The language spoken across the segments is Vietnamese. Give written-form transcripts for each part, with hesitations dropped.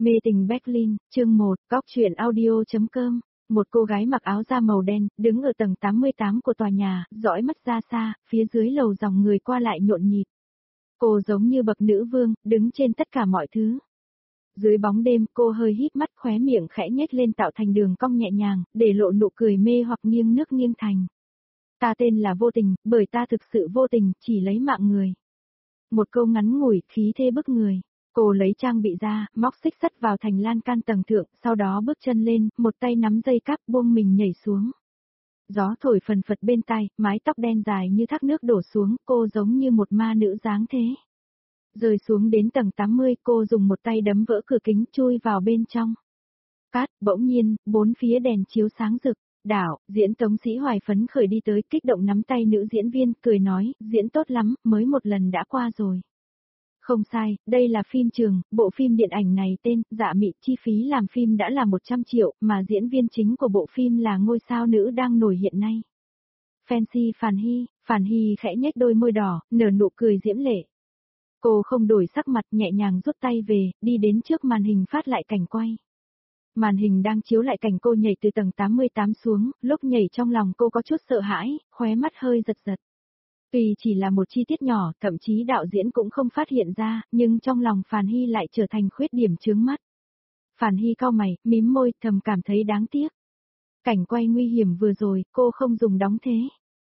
Mê tình Berlin, chương 1, Góc truyện audio.com. Một cô gái mặc áo da màu đen, đứng ở tầng 88 của tòa nhà, dõi mắt ra xa, phía dưới lầu dòng người qua lại nhộn nhịp. Cô giống như bậc nữ vương, đứng trên tất cả mọi thứ. Dưới bóng đêm, cô hơi híp mắt, khóe miệng khẽ nhếch lên tạo thành đường cong nhẹ nhàng, để lộ nụ cười mê hoặc nghiêng nước nghiêng thành. Ta tên là vô tình, bởi ta thực sự vô tình, chỉ lấy mạng người. Một câu ngắn ngủi, khí thế bức người. Cô lấy trang bị ra, móc xích sắt vào thành lan can tầng thượng, sau đó bước chân lên, một tay nắm dây cáp buông mình nhảy xuống. Gió thổi phần phật bên tai, mái tóc đen dài như thác nước đổ xuống, cô giống như một ma nữ dáng thế. Rơi xuống đến tầng 80, cô dùng một tay đấm vỡ cửa kính chui vào bên trong. Cát, bỗng nhiên, bốn phía đèn chiếu sáng rực. Đảo, diễn Tống Sĩ Hoài phấn khởi đi tới, kích động nắm tay nữ diễn viên, cười nói, diễn tốt lắm, mới một lần đã qua rồi. Không sai, đây là phim trường, bộ phim điện ảnh này tên, Dạ Mị, chi phí làm phim đã là 100 triệu, mà diễn viên chính của bộ phim là ngôi sao nữ đang nổi hiện nay. Fancy Phàn Hy khẽ nhếch đôi môi đỏ, nở nụ cười diễm lệ. Cô không đổi sắc mặt, nhẹ nhàng rút tay về, đi đến trước màn hình phát lại cảnh quay. Màn hình đang chiếu lại cảnh cô nhảy từ tầng 88 xuống, lúc nhảy trong lòng cô có chút sợ hãi, khóe mắt hơi giật giật. Tuy chỉ là một chi tiết nhỏ, thậm chí đạo diễn cũng không phát hiện ra, nhưng trong lòng Phàn Hy lại trở thành khuyết điểm chướng mắt. Phàn Hy cau mày, mím môi, thầm cảm thấy đáng tiếc. Cảnh quay nguy hiểm vừa rồi, cô không dùng đóng thế.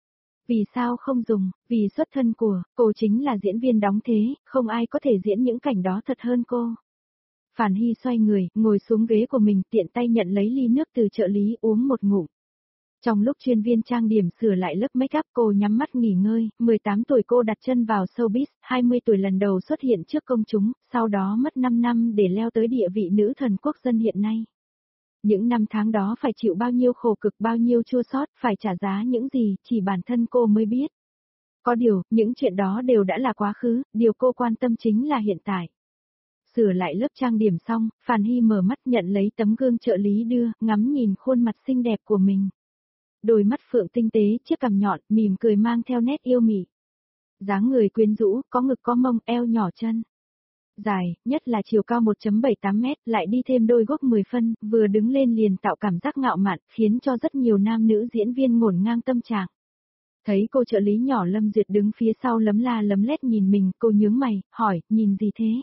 Vì sao không dùng? Vì xuất thân của, cô chính là diễn viên đóng thế, không ai có thể diễn những cảnh đó thật hơn cô. Phàn Hy xoay người, ngồi xuống ghế của mình, tiện tay nhận lấy ly nước từ trợ lý uống một ngụm. Trong lúc chuyên viên trang điểm sửa lại lớp make up, cô nhắm mắt nghỉ ngơi, 18 tuổi cô đặt chân vào showbiz, 20 tuổi lần đầu xuất hiện trước công chúng, sau đó mất 5 năm để leo tới địa vị nữ thần quốc dân hiện nay. Những năm tháng đó phải chịu bao nhiêu khổ cực, bao nhiêu chua xót, phải trả giá những gì, chỉ bản thân cô mới biết. Có điều, những chuyện đó đều đã là quá khứ, điều cô quan tâm chính là hiện tại. Sửa lại lớp trang điểm xong, Phàn Hy mở mắt nhận lấy tấm gương trợ lý đưa, ngắm nhìn khuôn mặt xinh đẹp của mình. Đôi mắt phượng tinh tế, chiếc cằm nhọn, mỉm cười mang theo nét yêu mị. Dáng người quyến rũ, có ngực có mông, eo nhỏ chân. Dài, nhất là chiều cao 1.78 mét, lại đi thêm đôi guốc 10 phân, vừa đứng lên liền tạo cảm giác ngạo mạn, khiến cho rất nhiều nam nữ diễn viên ngổn ngang tâm trạng. Thấy cô trợ lý nhỏ Lâm Duyệt đứng phía sau lấm la lấm lét nhìn mình, cô nhướng mày, hỏi, nhìn gì thế?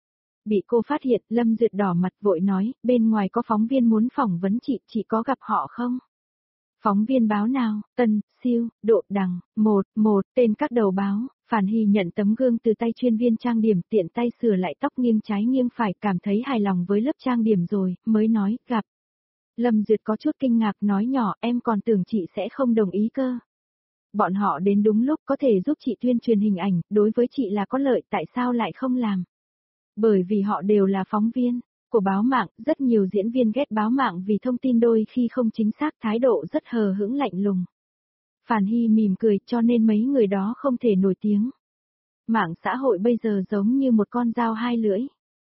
Bị cô phát hiện, Lâm Duyệt đỏ mặt vội nói, bên ngoài có phóng viên muốn phỏng vấn chị có gặp họ không? Phóng viên báo nào, Tân, Siêu, Độ, Đằng, một tên các đầu báo. Phàn Hy nhận tấm gương từ tay chuyên viên trang điểm, tiện tay sửa lại tóc nghiêng trái nghiêng phải, cảm thấy hài lòng với lớp trang điểm rồi, mới nói, gặp. Lâm Duyệt có chút kinh ngạc nói nhỏ, em còn tưởng chị sẽ không đồng ý cơ. Bọn họ đến đúng lúc, có thể giúp chị tuyên truyền hình ảnh, đối với chị là có lợi, tại sao lại không làm? Bởi vì họ đều là phóng viên của báo mạng, rất nhiều diễn viên ghét báo mạng vì thông tin đôi khi không chính xác, thái độ rất hờ hững lạnh lùng. Phàn Hy mỉm cười, cho nên mấy người đó không thể nổi tiếng. Mạng xã hội bây giờ giống như một con dao hai lưỡi.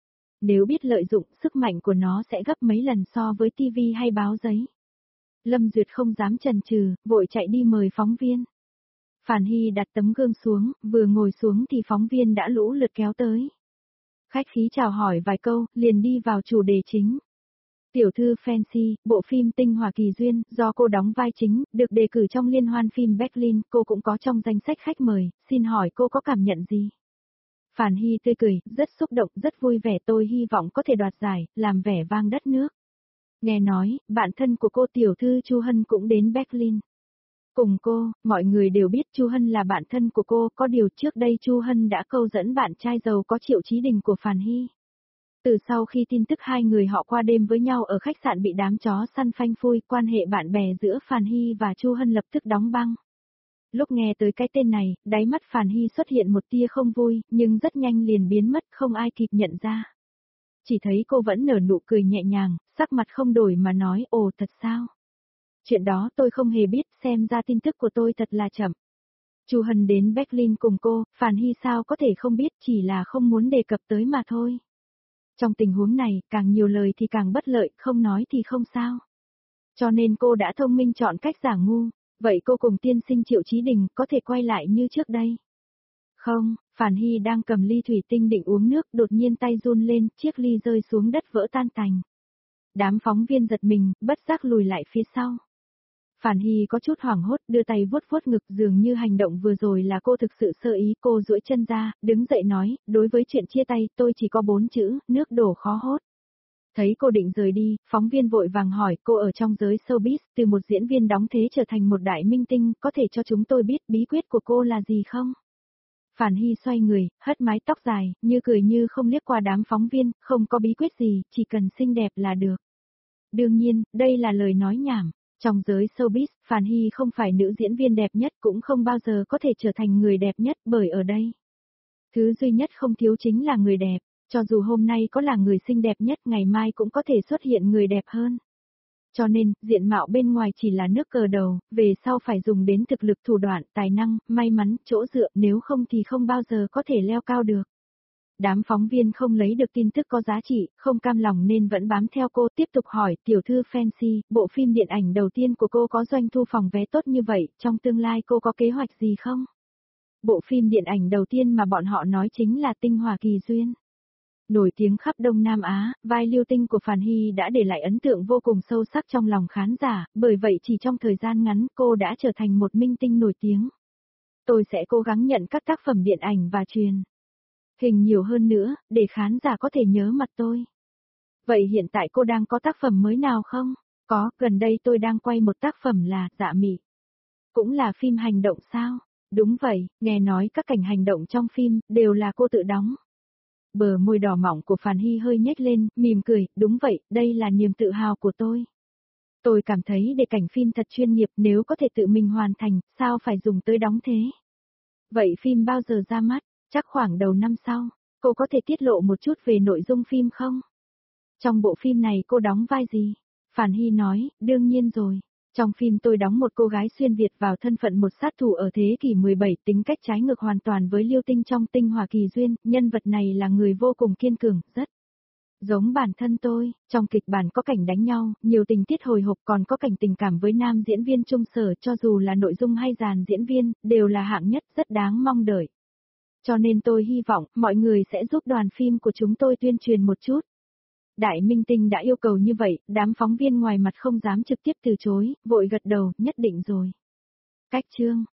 Nếu biết lợi dụng, sức mạnh của nó sẽ gấp mấy lần so với TV hay báo giấy. Lâm Duyệt không dám chần chừ, vội chạy đi mời phóng viên. Phàn Hy đặt tấm gương xuống, vừa ngồi xuống thì phóng viên đã lũ lượt kéo tới. Khách khí chào hỏi vài câu, liền đi vào chủ đề chính. Tiểu thư Fancy, bộ phim Tinh Hòa Kỳ Duyên, do cô đóng vai chính, được đề cử trong liên hoan phim Berlin, cô cũng có trong danh sách khách mời, xin hỏi cô có cảm nhận gì? Phàn Hy tươi cười, rất xúc động, rất vui vẻ, tôi hy vọng có thể đoạt giải, làm vẻ vang đất nước. Nghe nói, bạn thân của cô tiểu thư Chu Hân cũng đến Berlin. Cùng cô, mọi người đều biết Chu Hân là bạn thân của cô, có điều trước đây Chu Hân đã câu dẫn bạn trai giàu có Triệu Chí Đình của Phàn Hy. Từ sau khi tin tức hai người họ qua đêm với nhau ở khách sạn bị đám chó săn phanh phui, quan hệ bạn bè giữa Phàn Hy và Chu Hân lập tức đóng băng. Lúc nghe tới cái tên này, đáy mắt Phàn Hy xuất hiện một tia không vui, nhưng rất nhanh liền biến mất, không ai kịp nhận ra. Chỉ thấy cô vẫn nở nụ cười nhẹ nhàng, sắc mặt không đổi mà nói, ồ thật sao? Chuyện đó tôi không hề biết, xem ra tin tức của tôi thật là chậm. Chu Hân đến Berlin cùng cô, Phàn Hy sao có thể không biết, chỉ là không muốn đề cập tới mà thôi. Trong tình huống này, càng nhiều lời thì càng bất lợi, không nói thì không sao. Cho nên cô đã thông minh chọn cách giả ngu, vậy cô cùng tiên sinh Triệu Chí Đình có thể quay lại như trước đây. Không, Phản Hy đang cầm ly thủy tinh định uống nước, đột nhiên tay run lên, chiếc ly rơi xuống đất vỡ tan tành. Đám phóng viên giật mình, bất giác lùi lại phía sau. Phản Hy có chút hoảng hốt, đưa tay vuốt vuốt ngực, dường như hành động vừa rồi là cô thực sự sơ ý. Cô duỗi chân ra, đứng dậy nói, đối với chuyện chia tay, tôi chỉ có 4 chữ, nước đổ khó hốt. Thấy cô định rời đi, phóng viên vội vàng hỏi, cô ở trong giới showbiz, từ một diễn viên đóng thế trở thành một đại minh tinh, có thể cho chúng tôi biết bí quyết của cô là gì không? Phản Hy xoay người, hất mái tóc dài, như cười như không liếc qua đám phóng viên, không có bí quyết gì, chỉ cần xinh đẹp là được. Đương nhiên, đây là lời nói nhảm. Trong giới showbiz, Phản Hy không phải nữ diễn viên đẹp nhất, cũng không bao giờ có thể trở thành người đẹp nhất, bởi ở đây. Thứ duy nhất không thiếu chính là người đẹp, cho dù hôm nay có là người xinh đẹp nhất, ngày mai cũng có thể xuất hiện người đẹp hơn. Cho nên, diện mạo bên ngoài chỉ là nước cờ đầu, về sau phải dùng đến thực lực, thủ đoạn, tài năng, may mắn, chỗ dựa, nếu không thì không bao giờ có thể leo cao được. Đám phóng viên không lấy được tin tức có giá trị, không cam lòng nên vẫn bám theo cô, tiếp tục hỏi, tiểu thư Fancy, bộ phim điện ảnh đầu tiên của cô có doanh thu phòng vé tốt như vậy, trong tương lai cô có kế hoạch gì không? Bộ phim điện ảnh đầu tiên mà bọn họ nói chính là Tinh Hòa Kỳ Duyên. Nổi tiếng khắp Đông Nam Á, vai Lưu Tinh của Phản Hy đã để lại ấn tượng vô cùng sâu sắc trong lòng khán giả, bởi vậy chỉ trong thời gian ngắn cô đã trở thành một minh tinh nổi tiếng. Tôi sẽ cố gắng nhận các tác phẩm điện ảnh và truyền hình nhiều hơn nữa, để khán giả có thể nhớ mặt tôi. Vậy hiện tại cô đang có tác phẩm mới nào không? Có, gần đây tôi đang quay một tác phẩm là Dạ Mị. Cũng là phim hành động sao? Đúng vậy, nghe nói các cảnh hành động trong phim đều là cô tự đóng. Bờ môi đỏ mọng của Phản Hy hơi nhếch lên, mỉm cười, đúng vậy, đây là niềm tự hào của tôi. Tôi cảm thấy để cảnh phim thật chuyên nghiệp, nếu có thể tự mình hoàn thành, sao phải dùng tới đóng thế? Vậy phim bao giờ ra mắt? Chắc khoảng đầu năm sau. Cô có thể tiết lộ một chút về nội dung phim không? Trong bộ phim này cô đóng vai gì? Phản Hy nói, đương nhiên rồi. Trong phim tôi đóng một cô gái xuyên Việt vào thân phận một sát thủ ở thế kỷ 17, tính cách trái ngược hoàn toàn với Lưu Tinh trong Tinh Hòa Kỳ Duyên, nhân vật này là người vô cùng kiên cường, rất giống bản thân tôi. Trong kịch bản có cảnh đánh nhau, nhiều tình tiết hồi hộp, còn có cảnh tình cảm với nam diễn viên Trung Sở, cho dù là nội dung hay dàn diễn viên, đều là hạng nhất, rất đáng mong đợi. Cho nên tôi hy vọng, mọi người sẽ giúp đoàn phim của chúng tôi tuyên truyền một chút. Đại minh tinh đã yêu cầu như vậy, đám phóng viên ngoài mặt không dám trực tiếp từ chối, vội gật đầu, nhất định rồi. Cách chương